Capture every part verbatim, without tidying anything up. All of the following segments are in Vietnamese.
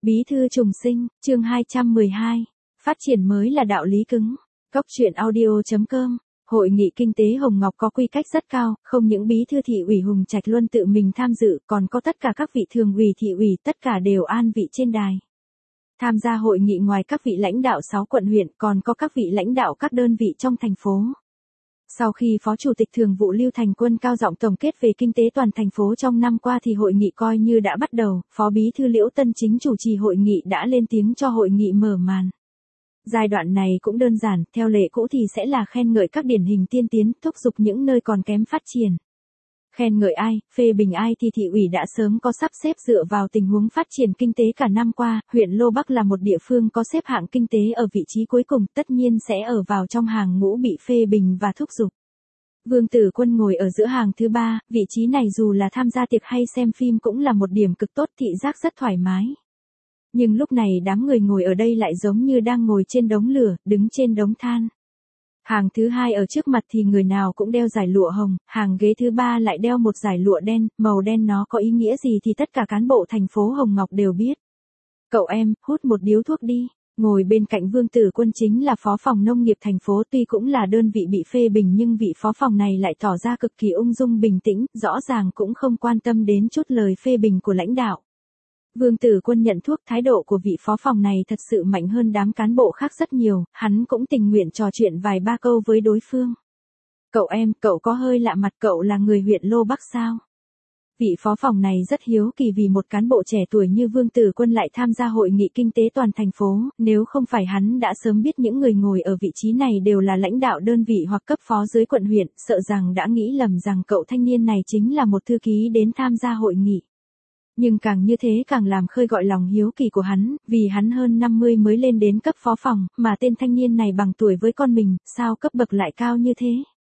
Bí thư trùng sinh, chương hai trăm mười hai. Phát triển mới là đạo lý cứng. Cốc truyện audio chấm com. Hội nghị kinh tế Hồng Ngọc có quy cách rất cao, không những bí thư thị ủy Hùng Trạch Luân tự mình tham dự, còn có tất cả các vị thường ủy thị ủy, tất cả đều an vị trên đài. Tham gia hội nghị ngoài các vị lãnh đạo sáu quận huyện, còn có các vị lãnh đạo các đơn vị trong thành phố. Sau khi Phó Chủ tịch Thường vụ Lưu Thành Quân cao giọng tổng kết về kinh tế toàn thành phố trong năm qua thì hội nghị coi như đã bắt đầu, Phó Bí thư Liễu Tân Chính chủ trì hội nghị đã lên tiếng cho hội nghị mở màn. Giai đoạn này cũng đơn giản, theo lệ cũ thì sẽ là khen ngợi các điển hình tiên tiến, thúc giục những nơi còn kém phát triển. Khen ngợi ai, phê bình ai thì thị ủy đã sớm có sắp xếp dựa vào tình huống phát triển kinh tế cả năm qua, huyện Lô Bắc là một địa phương có xếp hạng kinh tế ở vị trí cuối cùng, tất nhiên sẽ ở vào trong hàng ngũ bị phê bình và thúc giục. Vương Tử Quân ngồi ở giữa hàng thứ ba, vị trí này dù là tham gia tiệc hay xem phim cũng là một điểm cực tốt, thị giác rất thoải mái. Nhưng lúc này đám người ngồi ở đây lại giống như đang ngồi trên đống lửa, đứng trên đống than. Hàng thứ hai ở trước mặt thì người nào cũng đeo dải lụa hồng, hàng ghế thứ ba lại đeo một dải lụa đen, màu đen nó có ý nghĩa gì thì tất cả cán bộ thành phố Hồng Ngọc đều biết. Cậu em, hút một điếu thuốc đi. Ngồi bên cạnh Vương Tử Quân chính là phó phòng nông nghiệp thành phố, tuy cũng là đơn vị bị phê bình nhưng vị phó phòng này lại tỏ ra cực kỳ ung dung bình tĩnh, rõ ràng cũng không quan tâm đến chút lời phê bình của lãnh đạo. Vương Tử Quân nhận thuốc, thái độ của vị phó phòng này thật sự mạnh hơn đám cán bộ khác rất nhiều, hắn cũng tình nguyện trò chuyện vài ba câu với đối phương. Cậu em, cậu có hơi lạ mặt, cậu là người huyện Lô Bắc sao? Vị phó phòng này rất hiếu kỳ vì một cán bộ trẻ tuổi như Vương Tử Quân lại tham gia hội nghị kinh tế toàn thành phố, nếu không phải hắn đã sớm biết những người ngồi ở vị trí này đều là lãnh đạo đơn vị hoặc cấp phó dưới quận huyện, sợ rằng đã nghĩ lầm rằng cậu thanh niên này chính là một thư ký đến tham gia hội nghị. Nhưng càng như thế càng làm khơi gọi lòng hiếu kỳ của hắn, vì hắn hơn năm mươi mới lên đến cấp phó phòng, mà tên thanh niên này bằng tuổi với con mình, sao cấp bậc lại cao như thế?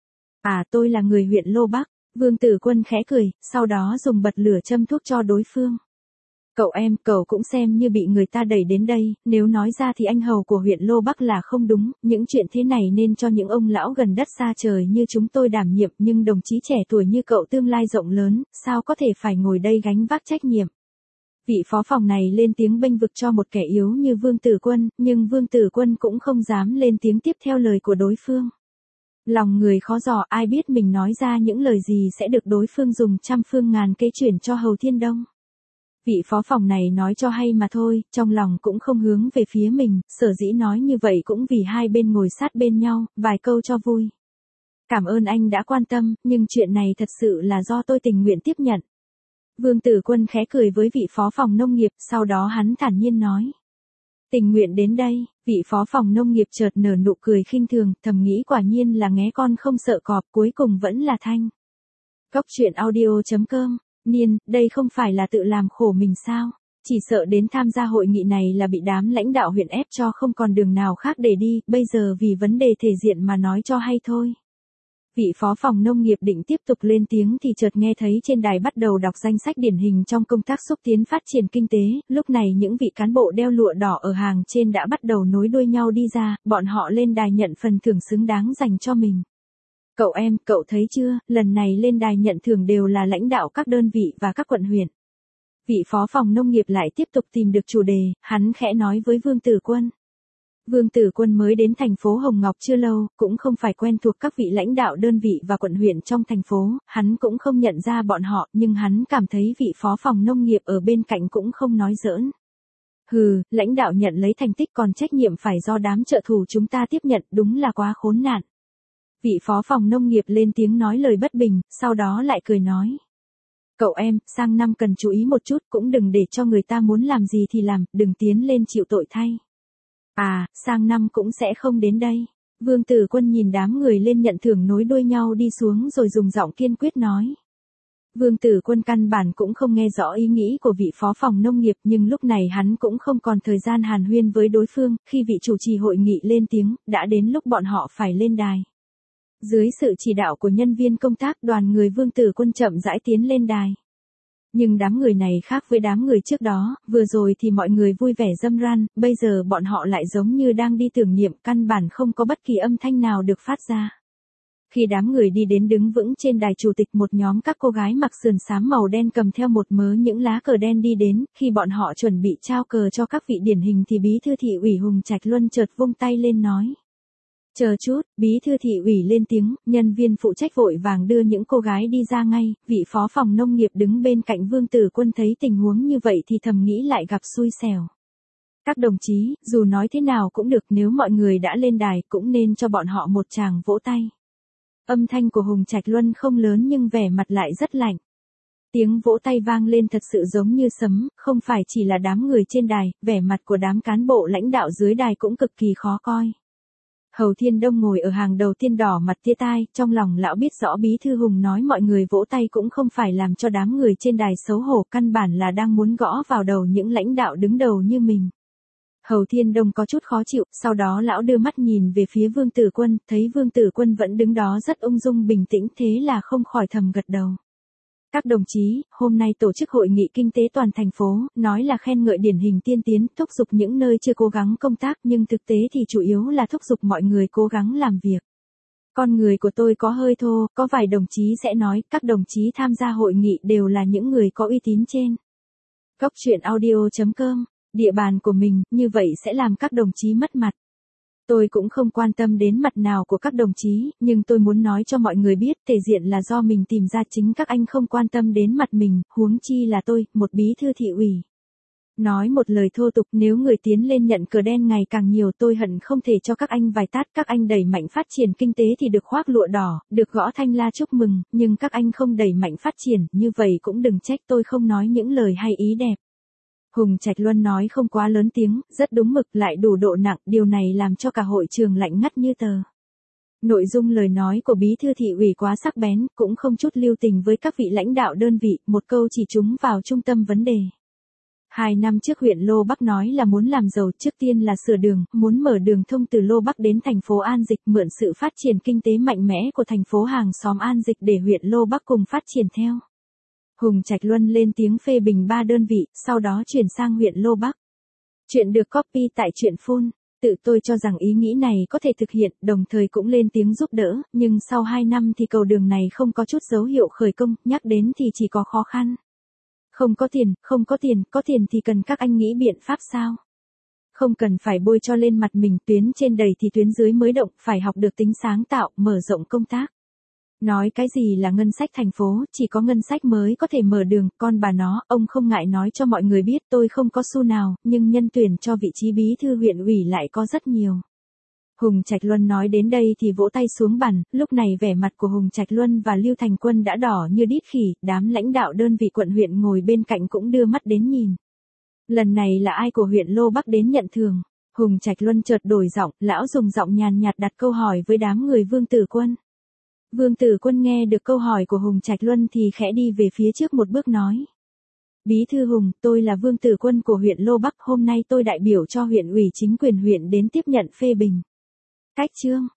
À, tôi là người huyện Lô Bắc. Vương Tử Quân khẽ cười, sau đó dùng bật lửa châm thuốc cho đối phương. Cậu em, cậu cũng xem như bị người ta đẩy đến đây, nếu nói ra thì anh hầu của huyện Lô Bắc là không đúng, những chuyện thế này nên cho những ông lão gần đất xa trời như chúng tôi đảm nhiệm, nhưng đồng chí trẻ tuổi như cậu tương lai rộng lớn, sao có thể phải ngồi đây gánh vác trách nhiệm. Vị phó phòng này lên tiếng bênh vực cho một kẻ yếu như Vương Tử Quân, nhưng Vương Tử Quân cũng không dám lên tiếng tiếp theo lời của đối phương. Lòng người khó dò, ai biết mình nói ra những lời gì sẽ được đối phương dùng trăm phương ngàn kế chuyển cho Hầu Thiên Đông. Vị phó phòng này nói cho hay mà thôi, trong lòng cũng không hướng về phía mình, sở dĩ nói như vậy cũng vì hai bên ngồi sát bên nhau, vài câu cho vui. Cảm ơn anh đã quan tâm, nhưng chuyện này thật sự là do tôi tình nguyện tiếp nhận. Vương Tử Quân khẽ cười với vị phó phòng nông nghiệp, sau đó hắn thản nhiên nói. Tình nguyện đến đây, vị phó phòng nông nghiệp chợt nở nụ cười khinh thường, thầm nghĩ quả nhiên là nghé con không sợ cọp, cuối cùng vẫn là thanh. Cốc truyện audio chấm com. Niên, đây không phải là tự làm khổ mình sao? Chỉ sợ đến tham gia hội nghị này là bị đám lãnh đạo huyện ép cho không còn đường nào khác để đi, bây giờ vì vấn đề thể diện mà nói cho hay thôi. Vị phó phòng nông nghiệp định tiếp tục lên tiếng thì chợt nghe thấy trên đài bắt đầu đọc danh sách điển hình trong công tác xúc tiến phát triển kinh tế, lúc này những vị cán bộ đeo lụa đỏ ở hàng trên đã bắt đầu nối đuôi nhau đi ra, bọn họ lên đài nhận phần thưởng xứng đáng dành cho mình. Cậu em, cậu thấy chưa, lần này lên đài nhận thưởng đều là lãnh đạo các đơn vị và các quận huyện. Vị phó phòng nông nghiệp lại tiếp tục tìm được chủ đề, hắn khẽ nói với Vương Tử Quân. Vương Tử Quân mới đến thành phố Hồng Ngọc chưa lâu, cũng không phải quen thuộc các vị lãnh đạo đơn vị và quận huyện trong thành phố, hắn cũng không nhận ra bọn họ, nhưng hắn cảm thấy vị phó phòng nông nghiệp ở bên cạnh cũng không nói giỡn. Hừ, lãnh đạo nhận lấy thành tích còn trách nhiệm phải do đám trợ thủ chúng ta tiếp nhận, đúng là quá khốn nạn. Vị phó phòng nông nghiệp lên tiếng nói lời bất bình, sau đó lại cười nói. Cậu em, sang năm cần chú ý một chút, cũng đừng để cho người ta muốn làm gì thì làm, đừng tiến lên chịu tội thay. À, sang năm cũng sẽ không đến đây. Vương Tử Quân nhìn đám người lên nhận thưởng nối đuôi nhau đi xuống rồi dùng giọng kiên quyết nói. Vương Tử Quân căn bản cũng không nghe rõ ý nghĩ của vị phó phòng nông nghiệp, nhưng lúc này hắn cũng không còn thời gian hàn huyên với đối phương, khi vị chủ trì hội nghị lên tiếng, đã đến lúc bọn họ phải lên đài. Dưới sự chỉ đạo của nhân viên công tác, đoàn người Vương Tử Quân chậm rãi tiến lên đài. Nhưng đám người này khác với đám người trước đó, vừa rồi thì mọi người vui vẻ râm ran, bây giờ bọn họ lại giống như đang đi tưởng niệm, căn bản không có bất kỳ âm thanh nào được phát ra. Khi đám người đi đến đứng vững trên đài chủ tịch, một nhóm các cô gái mặc sườn xám màu đen cầm theo một mớ những lá cờ đen đi đến, khi bọn họ chuẩn bị trao cờ cho các vị điển hình thì bí thư thị ủy Hùng Trạch Luân chợt vung tay lên nói. Chờ chút, bí thư thị ủy lên tiếng, nhân viên phụ trách vội vàng đưa những cô gái đi ra ngay, vị phó phòng nông nghiệp đứng bên cạnh Vương Tử Quân thấy tình huống như vậy thì thầm nghĩ lại gặp xui xẻo. Các đồng chí, dù nói thế nào cũng được, nếu mọi người đã lên đài cũng nên cho bọn họ một tràng vỗ tay. Âm thanh của Hùng Trạch Luân không lớn nhưng vẻ mặt lại rất lạnh. Tiếng vỗ tay vang lên thật sự giống như sấm, không phải chỉ là đám người trên đài, vẻ mặt của đám cán bộ lãnh đạo dưới đài cũng cực kỳ khó coi. Hầu Thiên Đông ngồi ở hàng đầu tiên đỏ mặt tía tai, trong lòng lão biết rõ bí thư Hùng nói mọi người vỗ tay cũng không phải làm cho đám người trên đài xấu hổ, căn bản là đang muốn gõ vào đầu những lãnh đạo đứng đầu như mình. Hầu Thiên Đông có chút khó chịu, sau đó lão đưa mắt nhìn về phía Vương Tử Quân, thấy Vương Tử Quân vẫn đứng đó rất ung dung bình tĩnh, thế là không khỏi thầm gật đầu. Các đồng chí, hôm nay tổ chức hội nghị kinh tế toàn thành phố, nói là khen ngợi điển hình tiên tiến, thúc giục những nơi chưa cố gắng công tác, nhưng thực tế thì chủ yếu là thúc giục mọi người cố gắng làm việc. Con người của tôi có hơi thô, có vài đồng chí sẽ nói, các đồng chí tham gia hội nghị đều là những người có uy tín trên. Góc truyện audio chấm com, địa bàn của mình, như vậy sẽ làm các đồng chí mất mặt. Tôi cũng không quan tâm đến mặt nào của các đồng chí, nhưng tôi muốn nói cho mọi người biết, thể diện là do mình tìm ra, chính các anh không quan tâm đến mặt mình, huống chi là tôi, một bí thư thị ủy. Nói một lời thô tục, nếu người tiến lên nhận cờ đen ngày càng nhiều, tôi hận không thể cho các anh vài tát. Các anh đẩy mạnh phát triển kinh tế thì được khoác lụa đỏ, được gõ thanh la chúc mừng, nhưng các anh không đẩy mạnh phát triển, như vậy cũng đừng trách tôi không nói những lời hay ý đẹp. Hùng Trạch Luân nói không quá lớn tiếng, rất đúng mực, lại đủ độ nặng, điều này làm cho cả hội trường lạnh ngắt như tờ. Nội dung lời nói của bí thư thị ủy quá sắc bén, cũng không chút lưu tình với các vị lãnh đạo đơn vị, một câu chỉ trúng vào trung tâm vấn đề. Hai năm trước huyện Lô Bắc nói là muốn làm giàu, trước tiên là sửa đường, muốn mở đường thông từ Lô Bắc đến thành phố An Dịch, mượn sự phát triển kinh tế mạnh mẽ của thành phố hàng xóm An Dịch để huyện Lô Bắc cùng phát triển theo. Hùng Trạch Luân lên tiếng phê bình ba đơn vị, sau đó chuyển sang huyện Lô Bắc. Chuyện được copy tại Truyện Phun. Tự tôi cho rằng ý nghĩ này có thể thực hiện, đồng thời cũng lên tiếng giúp đỡ, nhưng sau hai năm thì cầu đường này không có chút dấu hiệu khởi công, nhắc đến thì chỉ có khó khăn. Không có tiền, không có tiền, có tiền thì cần các anh nghĩ biện pháp sao? Không cần phải bôi cho lên mặt mình, tuyến trên đầy thì tuyến dưới mới động, phải học được tính sáng tạo, mở rộng công tác. Nói cái gì là ngân sách thành phố, chỉ có ngân sách mới có thể mở đường, con bà nó, ông không ngại nói cho mọi người biết tôi không có xu nào, nhưng nhân tuyển cho vị trí bí thư huyện ủy lại có rất nhiều. Hùng Trạch Luân nói đến đây thì vỗ tay xuống bàn, lúc này vẻ mặt của Hùng Trạch Luân và Lưu Thành Quân đã đỏ như đít khỉ, đám lãnh đạo đơn vị quận huyện ngồi bên cạnh cũng đưa mắt đến nhìn. Lần này là ai của huyện Lô Bắc đến nhận thưởng? Hùng Trạch Luân chợt đổi giọng, lão dùng giọng nhàn nhạt đặt câu hỏi với đám người Vương Tử Quân. Vương Tử Quân nghe được câu hỏi của Hùng Trạch Luân thì khẽ đi về phía trước một bước nói. Bí thư Hùng, tôi là Vương Tử Quân của huyện Lô Bắc, hôm nay tôi đại biểu cho huyện ủy chính quyền huyện đến tiếp nhận phê bình. Cách chương,